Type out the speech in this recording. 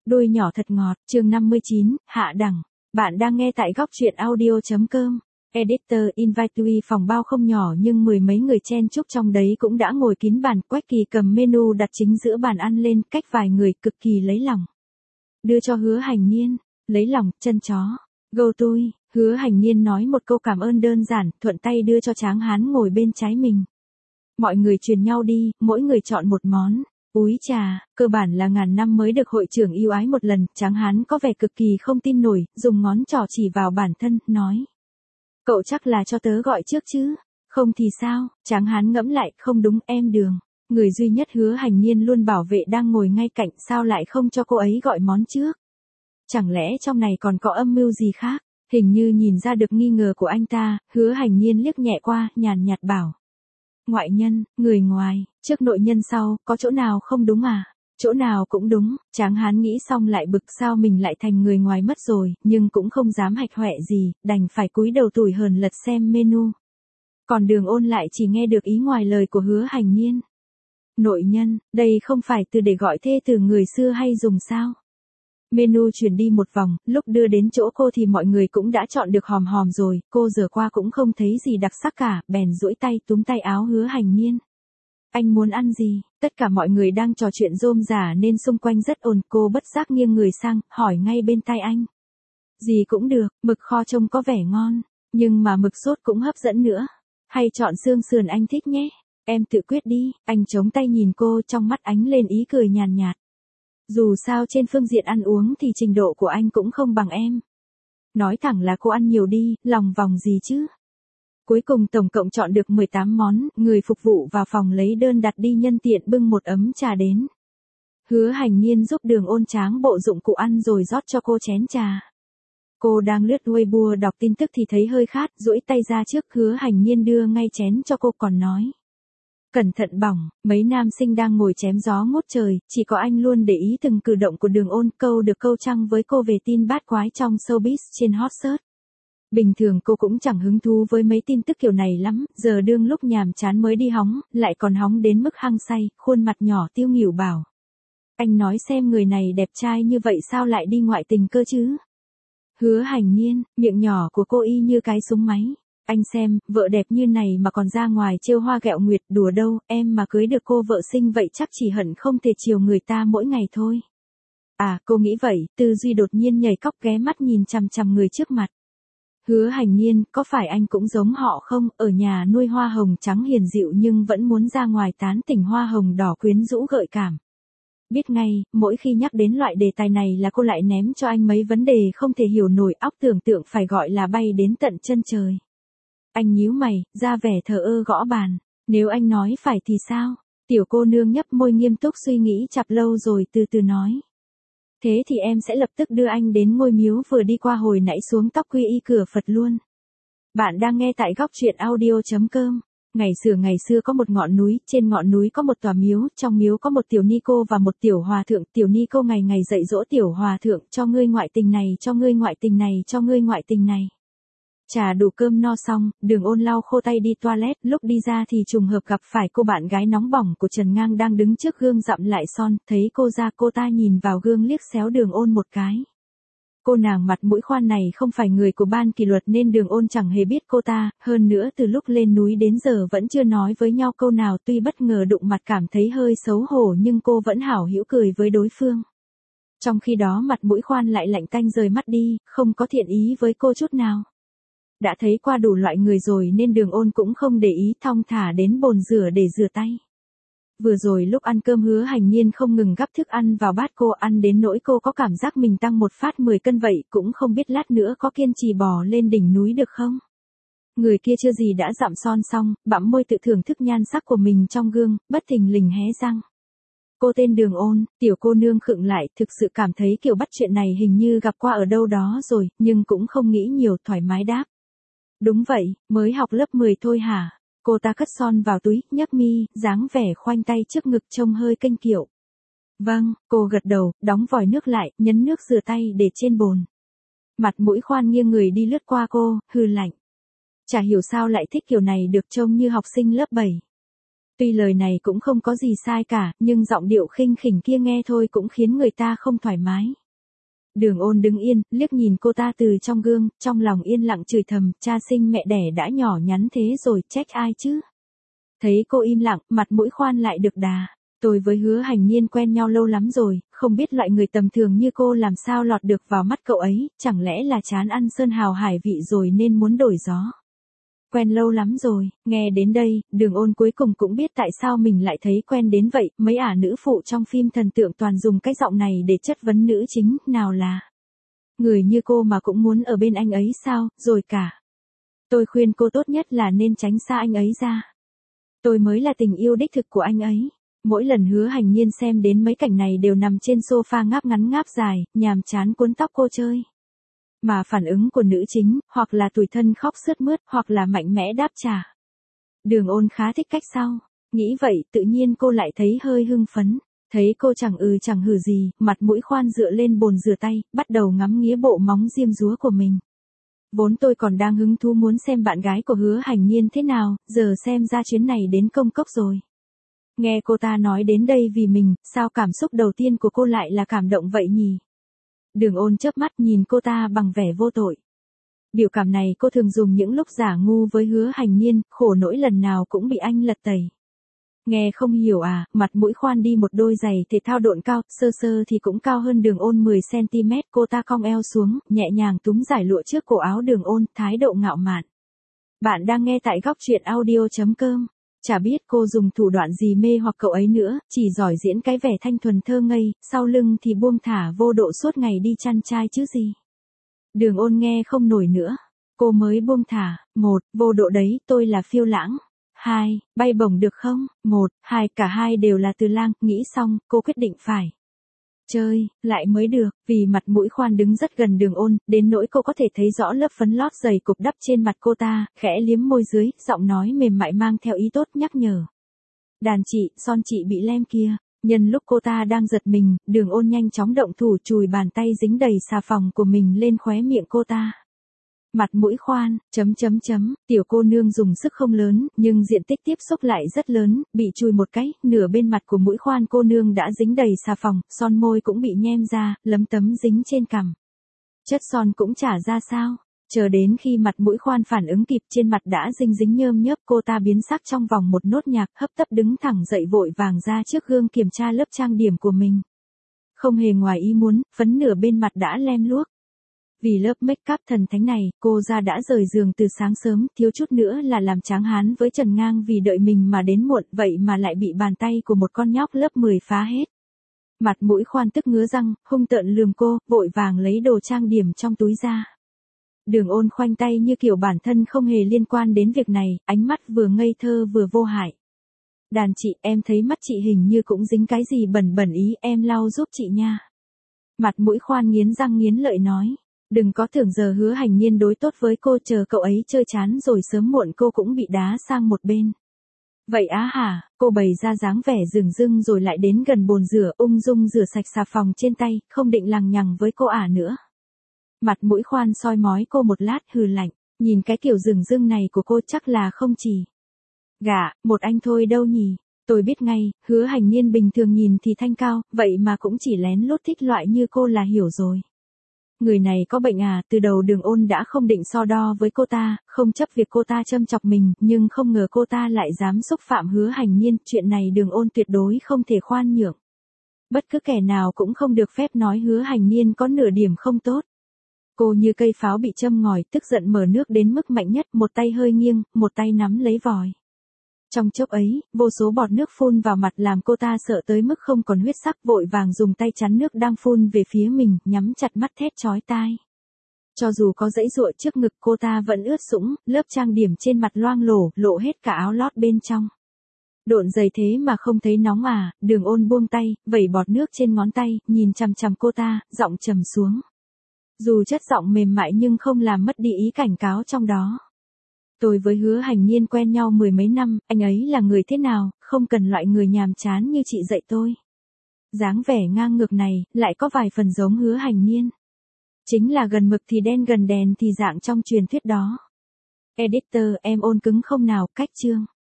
Đuôi nhỏ thật ngọt, chương 59, hạ đẳng. Bạn đang nghe tại góc truyện audio.com. Editor Invite phòng bao không nhỏ nhưng mười mấy người chen chúc trong đấy cũng đã ngồi kín bàn. Quách Kỳ cầm menu đặt chính giữa bàn ăn lên, cách vài người cực kỳ lấy lòng. Đưa cho Hứa Hành Niên, lấy lòng, chân chó. Go tôi, Hứa Hành Niên nói một câu cảm ơn đơn giản, thuận tay đưa cho Tráng Hán ngồi bên trái mình. Mọi người truyền nhau đi, mỗi người chọn một món. Úi trà, cơ bản là ngàn năm mới được hội trưởng yêu ái một lần. Tráng Hán có vẻ cực kỳ không tin nổi, dùng ngón trỏ chỉ vào bản thân, nói. Cậu chắc là cho tớ gọi trước chứ, không thì sao? Tráng Hán ngẫm lại, không đúng, em Đường. Người duy nhất Hứa Hành Niên luôn bảo vệ đang ngồi ngay cạnh, sao lại không cho cô ấy gọi món trước? Chẳng lẽ trong này còn có âm mưu gì khác? Hình như nhìn ra được nghi ngờ của anh ta, Hứa Hành Niên liếc nhẹ qua, nhàn nhạt bảo. Ngoại nhân, người ngoài, trước nội nhân sau, có chỗ nào không đúng à? Chỗ nào cũng đúng. Tráng Hán nghĩ xong lại bực sao mình lại thành người ngoài mất rồi, nhưng cũng không dám hạch hoẹ gì, đành phải cúi đầu tủi hờn lật xem menu. Còn Đường Ôn lại chỉ nghe được ý ngoài lời của Hứa Hành Niên. Nội nhân, đây không phải từ để gọi thê từ người xưa hay dùng sao? Menu chuyển đi một vòng, lúc đưa đến chỗ cô thì mọi người cũng đã chọn được hòm hòm rồi, cô giờ qua cũng không thấy gì đặc sắc cả, bèn duỗi tay túm tay áo Hứa Hành Niên. Anh muốn ăn gì? Tất cả mọi người đang trò chuyện rôm rả nên xung quanh rất ồn, cô bất giác nghiêng người sang, hỏi ngay bên tai anh. Gì cũng được, mực kho trông có vẻ ngon, nhưng mà mực sốt cũng hấp dẫn nữa. Hay chọn xương sườn anh thích nhé, em tự quyết đi, anh chống tay nhìn cô trong mắt ánh lên ý cười nhàn nhạt. Dù sao trên phương diện ăn uống thì trình độ của anh cũng không bằng em. Nói thẳng là cô ăn nhiều đi, lòng vòng gì chứ. Cuối cùng tổng cộng chọn được 18 món, người phục vụ vào phòng lấy đơn đặt đi nhân tiện bưng một ấm trà đến. Hứa Hành Niên giúp Đường Ôn tráng bộ dụng cụ ăn rồi rót cho cô chén trà. Cô đang lướt Weibo đọc tin tức thì thấy hơi khát, duỗi tay ra trước, Hứa Hành Niên đưa ngay chén cho cô còn nói. Cẩn thận bỏng, mấy nam sinh đang ngồi chém gió ngút trời, chỉ có anh luôn để ý từng cử động của Đường Ôn, câu được câu trăng với cô về tin bát quái trong showbiz trên hot search. Bình thường cô cũng chẳng hứng thú với mấy tin tức kiểu này lắm, giờ đương lúc nhàm chán mới đi hóng, lại còn hóng đến mức hăng say, khuôn mặt nhỏ tiêu nghỉu bảo. Anh nói xem người này đẹp trai như vậy sao lại đi ngoại tình cơ chứ? Hứa Hành Niên, miệng nhỏ của cô y như cái súng máy. Anh xem, vợ đẹp như này mà còn ra ngoài trêu hoa ghẹo nguyệt, đùa đâu, em mà cưới được cô vợ xinh vậy chắc chỉ hận không thể chiều người ta mỗi ngày thôi. À, cô nghĩ vậy, tư duy đột nhiên nhảy cóc ghé mắt nhìn chằm chằm người trước mặt. Hứa Hành Niên, có phải anh cũng giống họ không, ở nhà nuôi hoa hồng trắng hiền dịu nhưng vẫn muốn ra ngoài tán tỉnh hoa hồng đỏ quyến rũ gợi cảm. Biết ngay, mỗi khi nhắc đến loại đề tài này là cô lại ném cho anh mấy vấn đề không thể hiểu nổi, óc tưởng tượng phải gọi là bay đến tận chân trời. Anh nhíu mày, ra vẻ thờ ơ gõ bàn. Nếu anh nói phải thì sao? Tiểu cô nương nhấp môi nghiêm túc suy nghĩ chặp lâu rồi từ từ nói. Thế thì em sẽ lập tức đưa anh đến ngôi miếu vừa đi qua hồi nãy xuống tóc quy y cửa Phật luôn. Bạn đang nghe tại góc truyện audio.com. Ngày xưa có một ngọn núi, trên ngọn núi có một tòa miếu, trong miếu có một tiểu ni cô và một tiểu hòa thượng. Tiểu ni cô ngày ngày dạy dỗ tiểu hòa thượng, cho ngươi ngoại tình này, cho ngươi ngoại tình này, cho ngươi ngoại tình này. Trà đủ cơm no xong, Đường Ôn lau khô tay đi toilet, lúc đi ra thì trùng hợp gặp phải cô bạn gái nóng bỏng của Trần Ngang đang đứng trước gương dặm lại son, thấy cô ra cô ta nhìn vào gương liếc xéo Đường Ôn một cái. Cô nàng mặt mũi khoan này không phải người của ban kỷ luật nên Đường Ôn chẳng hề biết cô ta, hơn nữa từ lúc lên núi đến giờ vẫn chưa nói với nhau câu nào, tuy bất ngờ đụng mặt cảm thấy hơi xấu hổ nhưng cô vẫn hảo hữu cười với đối phương. Trong khi đó mặt mũi khoan lại lạnh tanh rời mắt đi, không có thiện ý với cô chút nào. Đã thấy qua đủ loại người rồi nên Đường Ôn cũng không để ý, thong thả đến bồn rửa để rửa tay. Vừa rồi lúc ăn cơm Hứa Hành Niên không ngừng gắp thức ăn vào bát cô, ăn đến nỗi cô có cảm giác mình tăng một phát 10 cân vậy, cũng không biết lát nữa có kiên trì bò lên đỉnh núi được không. Người kia chưa gì đã dặm son xong, bặm môi tự thưởng thức nhan sắc của mình trong gương, bất thình lình hé răng. Cô tên Đường Ôn, tiểu cô nương khựng lại, thực sự cảm thấy kiểu bắt chuyện này hình như gặp qua ở đâu đó rồi, nhưng cũng không nghĩ nhiều, thoải mái đáp. Đúng vậy, mới học lớp 10 thôi hả? Cô ta cất son vào túi, nhấc mi, dáng vẻ khoanh tay trước ngực trông hơi kênh kiệu. Vâng, cô gật đầu, đóng vòi nước lại, nhấn nước rửa tay để trên bồn. Mặt mũi khoan nghiêng người đi lướt qua cô, hừ lạnh. Chả hiểu sao lại thích kiểu này được trông như học sinh lớp 7. Tuy lời này cũng không có gì sai cả, nhưng giọng điệu khinh khỉnh kia nghe thôi cũng khiến người ta không thoải mái. Đường Ôn đứng yên, liếc nhìn cô ta từ trong gương, trong lòng yên lặng chửi thầm, cha sinh mẹ đẻ đã nhỏ nhắn thế rồi, trách ai chứ? Thấy cô im lặng, mặt mũi khoan lại được đà. Tôi với Hứa Hành Nhiên quen nhau lâu lắm rồi, không biết loại người tầm thường như cô làm sao lọt được vào mắt cậu ấy, chẳng lẽ là chán ăn sơn hào hải vị rồi nên muốn đổi gió. Quen lâu lắm rồi, nghe đến đây, Đường Ôn cuối cùng cũng biết tại sao mình lại thấy quen đến vậy, mấy ả nữ phụ trong phim thần tượng toàn dùng cái giọng này để chất vấn nữ chính, nào là người như cô mà cũng muốn ở bên anh ấy sao, rồi cả. Tôi khuyên cô tốt nhất là nên tránh xa anh ấy ra. Tôi mới là tình yêu đích thực của anh ấy. Mỗi lần Hứa Hành Nhiên xem đến mấy cảnh này đều nằm trên sofa ngáp ngắn ngáp dài, nhàm chán cuốn tóc cô chơi. Mà phản ứng của nữ chính, hoặc là tủi thân khóc sướt mướt, hoặc là mạnh mẽ đáp trả. Đường Ôn khá thích cách sau. Nghĩ vậy, tự nhiên cô lại thấy hơi hưng phấn. Thấy cô chẳng chẳng hử gì, mặt mũi khoan dựa lên bồn rửa tay, bắt đầu ngắm nghía bộ móng diêm dúa của mình. Vốn tôi còn đang hứng thú muốn xem bạn gái của Hứa Hành Nhiên thế nào, giờ xem ra chuyến này đến công cốc rồi. Nghe cô ta nói đến đây vì mình, sao cảm xúc đầu tiên của cô lại là cảm động vậy nhỉ? Đường Ôn chớp mắt nhìn cô ta bằng vẻ vô tội. Biểu cảm này cô thường dùng những lúc giả ngu với Hứa Hành Nhiên, khổ nỗi lần nào cũng bị anh lật tẩy. Nghe không hiểu à, mặt mũi khoan đi một đôi giày thể thao độn cao, sơ sơ thì cũng cao hơn Đường Ôn 10cm, cô ta cong eo xuống, nhẹ nhàng túm giải lụa trước cổ áo Đường Ôn, thái độ ngạo mạn. Bạn đang nghe tại góc truyện audio.com. Chả biết cô dùng thủ đoạn gì mê hoặc cậu ấy nữa, chỉ giỏi diễn cái vẻ thanh thuần thơ ngây, sau lưng thì buông thả vô độ suốt ngày đi chăn trai chứ gì. Đường Ôn nghe không nổi nữa. Cô mới buông thả, 1, vô độ đấy, tôi là phiêu lãng. 2, bay bổng được không? 1, 2, cả hai đều là từ lang, nghĩ xong, cô quyết định phải chơi, lại mới được, vì mặt mũi khoan đứng rất gần Đường Ôn, đến nỗi cô có thể thấy rõ lớp phấn lót dày cục đắp trên mặt cô ta, khẽ liếm môi dưới, giọng nói mềm mại mang theo ý tốt nhắc nhở. Đàn chị, son chị bị lem kia. Nhân lúc cô ta đang giật mình, Đường Ôn nhanh chóng động thủ chùi bàn tay dính đầy xà phòng của mình lên khóe miệng cô ta. Mặt mũi khoan, tiểu cô nương dùng sức không lớn, nhưng diện tích tiếp xúc lại rất lớn, bị chùi một cái, nửa bên mặt của mũi khoan cô nương đã dính đầy xà phòng, son môi cũng bị nhem ra, lấm tấm dính trên cằm. Chất son cũng chả ra sao, chờ đến khi mặt mũi khoan phản ứng kịp trên mặt đã dính nhơm nhớp cô ta biến sắc trong vòng một nốt nhạc, hấp tấp đứng thẳng dậy vội vàng ra trước gương kiểm tra lớp trang điểm của mình. Không hề ngoài ý muốn, phấn nửa bên mặt đã lem luốc. Vì lớp make up thần thánh này, cô ra đã rời giường từ sáng sớm, thiếu chút nữa là làm tráng hán với Trần Ngang vì đợi mình mà đến muộn, vậy mà lại bị bàn tay của một con nhóc lớp 10 phá hết. Mặt mũi khoan tức ngứa răng, hung tợn lườm cô, vội vàng lấy đồ trang điểm trong túi ra. Đường Ôn khoanh tay như kiểu bản thân không hề liên quan đến việc này, ánh mắt vừa ngây thơ vừa vô hại. Đàn chị, em thấy mắt chị hình như cũng dính cái gì bẩn bẩn ý, em lau giúp chị nha. Mặt mũi khoan nghiến răng nghiến lợi nói. Đừng có tưởng giờ Hứa Hành Nhiên đối tốt với cô, chờ cậu ấy chơi chán rồi sớm muộn cô cũng bị đá sang một bên. Vậy á hả, cô bày ra dáng vẻ rừng rưng rồi lại đến gần bồn rửa, ung dung rửa sạch xà phòng trên tay, không định lằng nhằng với cô nữa. Mặt mũi khoan soi mói cô một lát hừ lạnh, nhìn cái kiểu rừng rưng này của cô chắc là không chỉ gả một anh thôi đâu nhỉ. Tôi biết ngay, Hứa Hành Nhiên bình thường nhìn thì thanh cao, vậy mà cũng chỉ lén lút thích loại như cô là hiểu rồi. Người này có bệnh à, từ đầu Đường Ôn đã không định so đo với cô ta, không chấp việc cô ta châm chọc mình, nhưng không ngờ cô ta lại dám xúc phạm Hứa Hành Nhiên, chuyện này Đường Ôn tuyệt đối không thể khoan nhượng. Bất cứ kẻ nào cũng không được phép nói Hứa Hành Nhiên có nửa điểm không tốt. Cô như cây pháo bị châm ngòi, tức giận mở nước đến mức mạnh nhất, một tay hơi nghiêng, một tay nắm lấy vòi. Trong chốc ấy, vô số bọt nước phun vào mặt làm cô ta sợ tới mức không còn huyết sắc, vội vàng dùng tay chắn nước đang phun về phía mình, nhắm chặt mắt thét chói tai. Cho dù có dãy giụa trước ngực cô ta vẫn ướt sũng, lớp trang điểm trên mặt loang lổ, lộ hết cả áo lót bên trong. Độn giày thế mà không thấy nóng à, Đường Ôn buông tay, vẩy bọt nước trên ngón tay, nhìn chằm chằm cô ta, giọng trầm xuống. Dù chất giọng mềm mại nhưng không làm mất đi ý cảnh cáo trong đó. Tôi với Hứa Hành Nhiên quen nhau 10 mấy năm, anh ấy là người thế nào, không cần loại người nhàm chán như chị dạy tôi. Dáng vẻ ngang ngược này, lại có vài phần giống Hứa Hành Nhiên. Chính là gần mực thì đen gần đèn thì dạng trong truyền thuyết đó. Editor, em ôn cứng không nào, cách chương.